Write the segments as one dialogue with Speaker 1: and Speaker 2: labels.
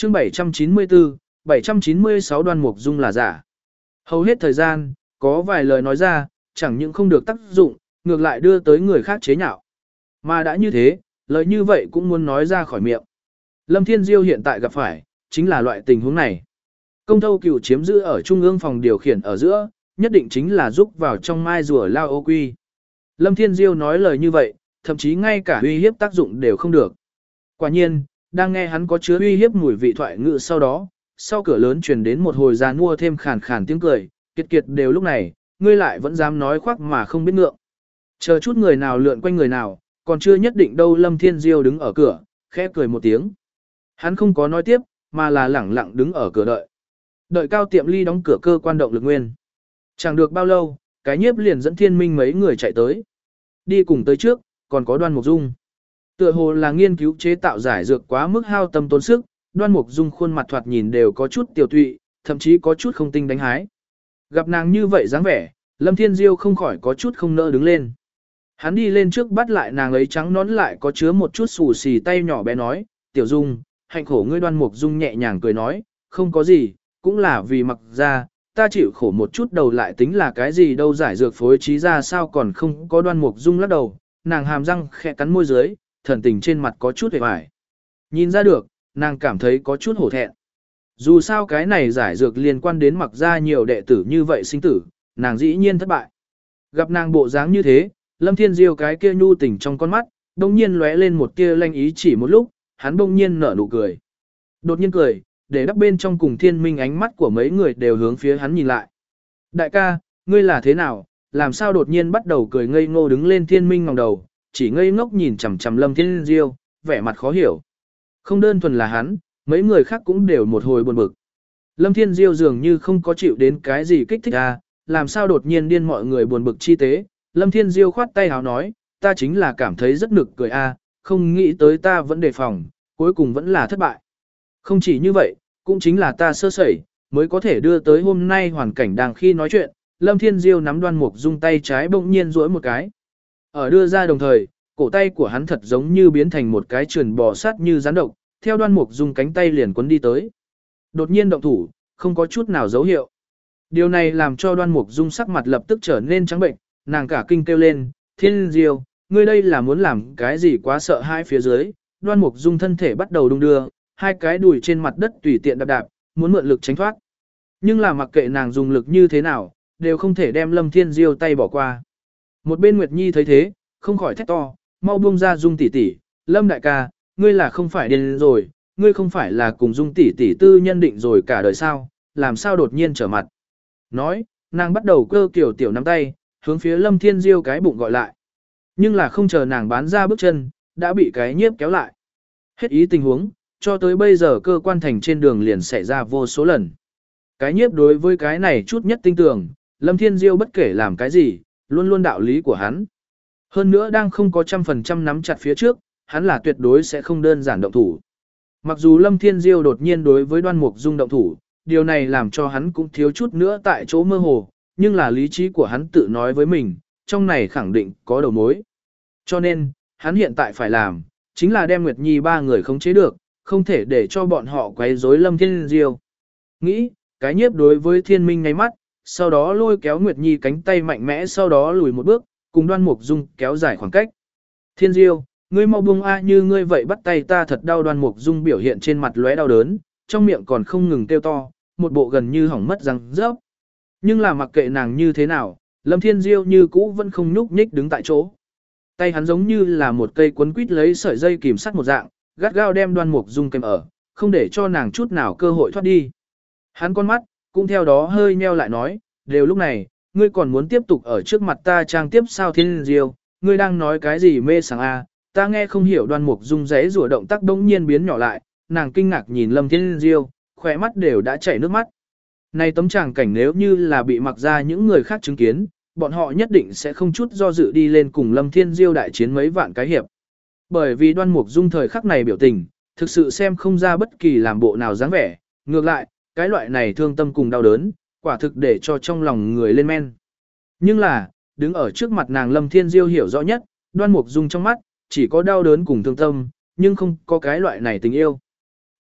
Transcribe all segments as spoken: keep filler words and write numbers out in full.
Speaker 1: chương bảy trăm chín mươi tư, bảy trăm chín mươi sáu Đoan Mục Dung là giả. Hầu hết thời gian, có vài lời nói ra, chẳng những không được tác dụng, ngược lại đưa tới người khác chế nhạo. Mà đã như thế, lời như vậy cũng muốn nói ra khỏi miệng. Lâm Thiên Diêu hiện tại gặp phải, chính là loại tình huống này. Công Thâu Cửu chiếm giữ ở trung ương phòng điều khiển ở giữa, nhất định chính là giúp vào trong mai rùa lao ô quy. Lâm Thiên Diêu nói lời như vậy, thậm chí ngay cả uy hiếp tác dụng đều không được. Quả nhiên, đang nghe hắn có chứa uy hiếp mùi vị thoại ngữ sau đó, sau cửa lớn truyền đến một hồi giàn mua thêm khàn khàn tiếng cười, kiệt kiệt đều lúc này, ngươi lại vẫn dám nói khoác mà không biết ngượng. Chờ chút người nào lượn quanh người nào, còn chưa nhất định đâu. Lâm Thiên Diêu đứng ở cửa, khẽ cười một tiếng. Hắn không có nói tiếp, mà là lẳng lặng đứng ở cửa đợi. Đợi Cao Tiệm Ly đóng cửa cơ quan động lực nguyên. Chẳng được bao lâu, cái nhiếp liền dẫn Thiên Minh mấy người chạy tới. Đi cùng tới trước, còn có Đoan Mục Dung. Tựa hồ là nghiên cứu chế tạo giải dược quá mức hao tâm tốn sức, Đoan Mục Dung khuôn mặt thoạt nhìn đều có chút tiểu tụy, thậm chí có chút không tinh đánh hái. Gặp nàng như vậy dáng vẻ, Lâm Thiên Diêu không khỏi có chút không nỡ đứng lên. Hắn đi lên trước bắt lại nàng ấy trắng nón lại có chứa một chút xù xì tay nhỏ bé nói, Tiểu Dung, hạnh khổ ngươi. Đoan Mục Dung nhẹ nhàng cười nói, không có gì, cũng là vì mặc ra, ta chịu khổ một chút đầu lại tính là cái gì đâu. Giải dược phối trí ra sao còn không có. Đoan Mục Dung lắc đầu, nàng hàm răng khẽ cắn môi dưới, thần tình trên mặt có chút hề hoài. Nhìn ra được, nàng cảm thấy có chút hổ thẹn. Dù sao cái này giải dược liên quan đến mặc ra nhiều đệ tử như vậy sinh tử, nàng dĩ nhiên thất bại. Gặp nàng bộ dáng như thế, Lâm Thiên Diêu cái kia nhu tình trong con mắt, đông nhiên lóe lên một tia lanh ý. Chỉ một lúc, hắn đông nhiên nở nụ cười. Đột nhiên cười, để đắp bên trong cùng Thiên Minh ánh mắt của mấy người đều hướng phía hắn nhìn lại. Đại ca, ngươi là thế nào, làm sao đột nhiên bắt đầu cười ngây ngô đứng lên. Thiên Minh ngẩng đầu, chỉ ngây ngốc nhìn chằm chằm Lâm Thiên Diêu, vẻ mặt khó hiểu. Không đơn thuần là hắn, mấy người khác cũng đều một hồi buồn bực. Lâm Thiên Diêu dường như không có chịu đến cái gì kích thích à, làm sao đột nhiên điên mọi người buồn bực chi tế. Lâm Thiên Diêu khoát tay háo nói, ta chính là cảm thấy rất nực cười a, không nghĩ tới ta vẫn đề phòng, cuối cùng vẫn là thất bại. Không chỉ như vậy, cũng chính là ta sơ sẩy, mới có thể đưa tới hôm nay hoàn cảnh đang khi nói chuyện. Lâm Thiên Diêu nắm Đoan Mục Dung tay trái bỗng nhiên duỗi một cái. Ở đưa ra đồng thời, cổ tay của hắn thật giống như biến thành một cái trườn bò sát như rắn độc, theo Đoan Mục Dung cánh tay liền quấn đi tới. Đột nhiên động thủ, không có chút nào dấu hiệu. Điều này làm cho Đoan Mục Dung sắc mặt lập tức trở nên trắng bệnh, nàng cả kinh kêu lên, Thiên Diêu, ngươi đây là muốn làm cái gì quá sợ hai. Phía dưới, Đoan Mục Dung thân thể bắt đầu đung đưa, hai cái đùi trên mặt đất tùy tiện đạp đạp, muốn mượn lực tránh thoát. Nhưng là mặc kệ nàng dùng lực như thế nào, đều không thể đem Lâm Thiên Diêu tay bỏ qua. Một bên Nguyệt Nhi thấy thế, không khỏi thét to, mau buông ra Dung tỷ tỷ, Lâm đại ca, ngươi là không phải điên rồi, ngươi không phải là cùng Dung tỷ tỷ tư nhân định rồi cả đời sao, làm sao đột nhiên trở mặt. Nói, nàng bắt đầu cơ kiểu tiểu nắm tay, hướng phía Lâm Thiên Diêu cái bụng gọi lại. Nhưng là không chờ nàng bán ra bước chân, đã bị cái nhiếp kéo lại. Hết ý tình huống, cho tới bây giờ cơ quan thành trên đường liền xảy ra vô số lần. Cái nhiếp đối với cái này chút nhất tinh tường, Lâm Thiên Diêu bất kể làm cái gì, luôn luôn đạo lý của hắn. Hơn nữa đang không có trăm phần trăm nắm chặt phía trước, hắn là tuyệt đối sẽ không đơn giản động thủ. Mặc dù Lâm Thiên Diêu đột nhiên đối với Đoan Mục Dung động thủ, điều này làm cho hắn cũng thiếu chút nữa tại chỗ mơ hồ, nhưng là lý trí của hắn tự nói với mình, trong này khẳng định có đầu mối. Cho nên, hắn hiện tại phải làm, chính là đem Nguyệt Nhi ba người khống chế được, không thể để cho bọn họ quấy rối Lâm Thiên Diêu. Nghĩ, cái nhiếp đối với Thiên Minh ngay mắt, sau đó lôi kéo Nguyệt Nhi cánh tay mạnh mẽ, sau đó lùi một bước, cùng Đoan Mục Dung kéo dài khoảng cách. Thiên Diêu, ngươi mau buông a, như ngươi vậy bắt tay ta thật đau. Đoan Mục Dung biểu hiện trên mặt lóe đau đớn, trong miệng còn không ngừng kêu to, một bộ gần như hỏng mất răng rớp. Nhưng là mặc kệ nàng như thế nào, Lâm Thiên Diêu như cũ vẫn không nhúc nhích đứng tại chỗ. Tay hắn giống như là một cây quấn quít lấy sợi dây kìm sắt một dạng, gắt gao đem Đoan Mục Dung kèm ở, không để cho nàng chút nào cơ hội thoát đi. Hắn con mắt, cũng theo đó hơi nheo lại nói, đều lúc này, ngươi còn muốn tiếp tục ở trước mặt ta trang tiếp sao? Thiên Diêu, ngươi đang nói cái gì mê sảng a? Ta nghe không hiểu. Đoan Mục Dung giãy giụa động tác bỗng nhiên biến nhỏ lại, nàng kinh ngạc nhìn Lâm Thiên Diêu, khóe mắt đều đã chảy nước mắt. Này tấm tràng cảnh nếu như là bị mặc ra những người khác chứng kiến, bọn họ nhất định sẽ không chút do dự đi lên cùng Lâm Thiên Diêu đại chiến mấy vạn cái hiệp. Bởi vì Đoan Mục Dung thời khắc này biểu tình, thực sự xem không ra bất kỳ làm bộ nào dáng vẻ, ngược lại, cái loại này thương tâm cùng đau đớn, quả thực để cho trong lòng người lên men. Nhưng là, đứng ở trước mặt nàng Lâm Thiên Diêu hiểu rõ nhất, Đoan Mục Dung trong mắt, chỉ có đau đớn cùng thương tâm, nhưng không có cái loại này tình yêu.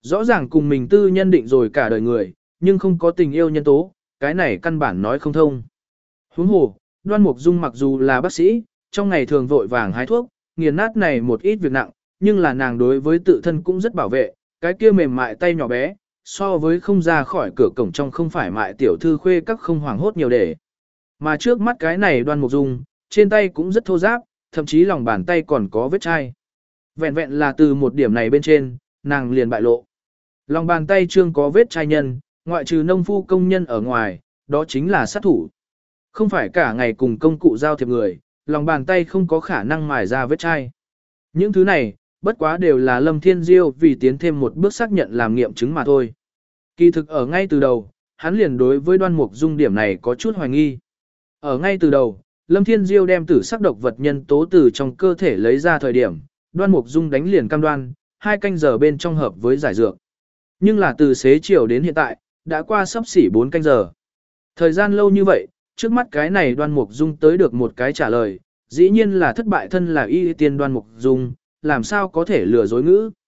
Speaker 1: Rõ ràng cùng mình tư nhân định rồi cả đời người, nhưng không có tình yêu nhân tố, cái này căn bản nói không thông. Huống hồ, Đoan Mục Dung mặc dù là bác sĩ, trong ngày thường vội vàng hái thuốc, nghiền nát này một ít việc nặng, nhưng là nàng đối với tự thân cũng rất bảo vệ, cái kia mềm mại tay nhỏ bé, so với không ra khỏi cửa cổng trong không phải mại tiểu thư khuê các không hoảng hốt nhiều để. Mà trước mắt cái này Đoan Mục Dung, trên tay cũng rất thô ráp, thậm chí lòng bàn tay còn có vết chai. Vẹn vẹn là từ một điểm này bên trên, nàng liền bại lộ. Lòng bàn tay trương có vết chai nhân, ngoại trừ nông phu công nhân ở ngoài, đó chính là sát thủ. Không phải cả ngày cùng công cụ giao thiệp người, lòng bàn tay không có khả năng mài ra vết chai. Những thứ này, bất quá đều là Lâm Thiên Diêu vì tiến thêm một bước xác nhận làm nghiệm chứng mà thôi. Kỳ thực ở ngay từ đầu, hắn liền đối với Đoan Mục Dung điểm này có chút hoài nghi. Ở ngay từ đầu, Lâm Thiên Diêu đem tử sắc độc vật nhân tố từ trong cơ thể lấy ra thời điểm, Đoan Mục Dung đánh liền cam đoan, hai canh giờ bên trong hợp với giải dược. Nhưng là từ xế chiều đến hiện tại, đã qua sắp xỉ bốn canh giờ. Thời gian lâu như vậy, trước mắt cái này Đoan Mục Dung tới được một cái trả lời, dĩ nhiên là thất bại thân là y tiên Đoan Mục Dung, làm sao có thể lừa dối ngữ.